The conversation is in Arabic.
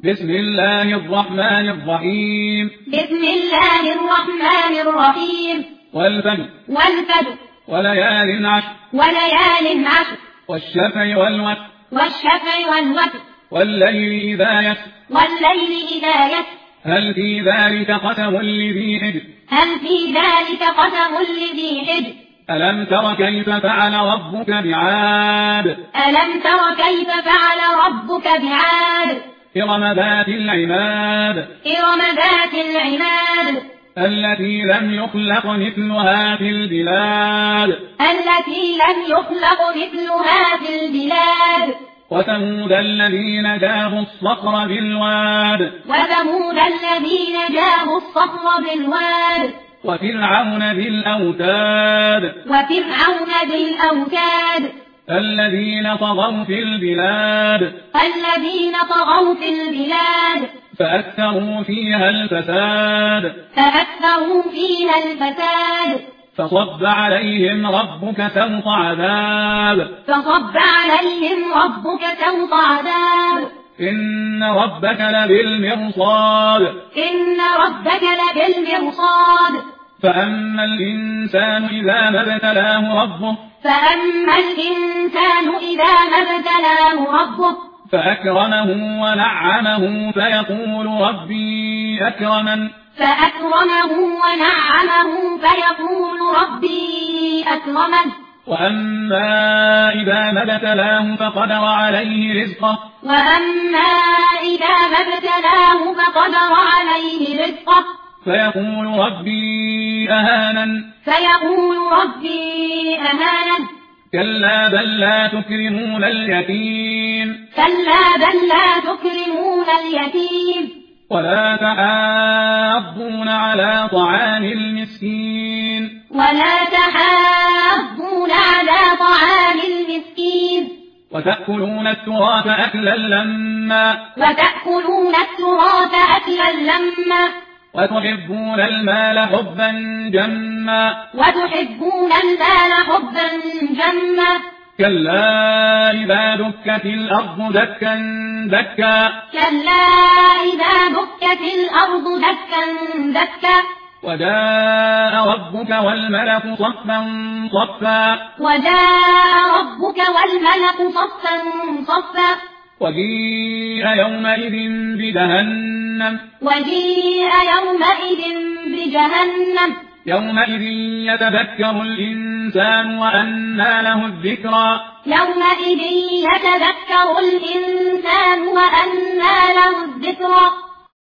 بسم الله الرحمن الرحيم. بسم الله الرحمن الرحيم. والفجر وليال عشر والشفع والوتر والليل إذا يسر هل في ذلك قسم لذي حجر ألم تر كيف فعل ربك بعاد إرم ذات العماد التي لم يخلق مثلها في البلاد وثمود الذين جابوا الصخر بالواد وفرعون ذي الأوتاد الذين طغوا في البلاد فأكثروا فيها الفساد فصب عليهم ربك سوط عذاب إن ربك لبالمرصاد فأما الإنسان إذا ما ابتلاه ربه فأكرمه ونعمه فيقول ربي أكرمن وأما إذا ما ابتلاه فقدر عليه رزقه فيقول ربي أهانن كلا بل لا تكرمون اليتيم ولا تحاضون على طعام المسكين وتأكلون التراث أكلا لما وتحبون المال حبا جما كلا إذا دكت الأرض دكا دكا وجاء ربك والملك صفا وجيء يومئذ بجهنم يومئذ يتذكر الإنسان وأنى له الذكرى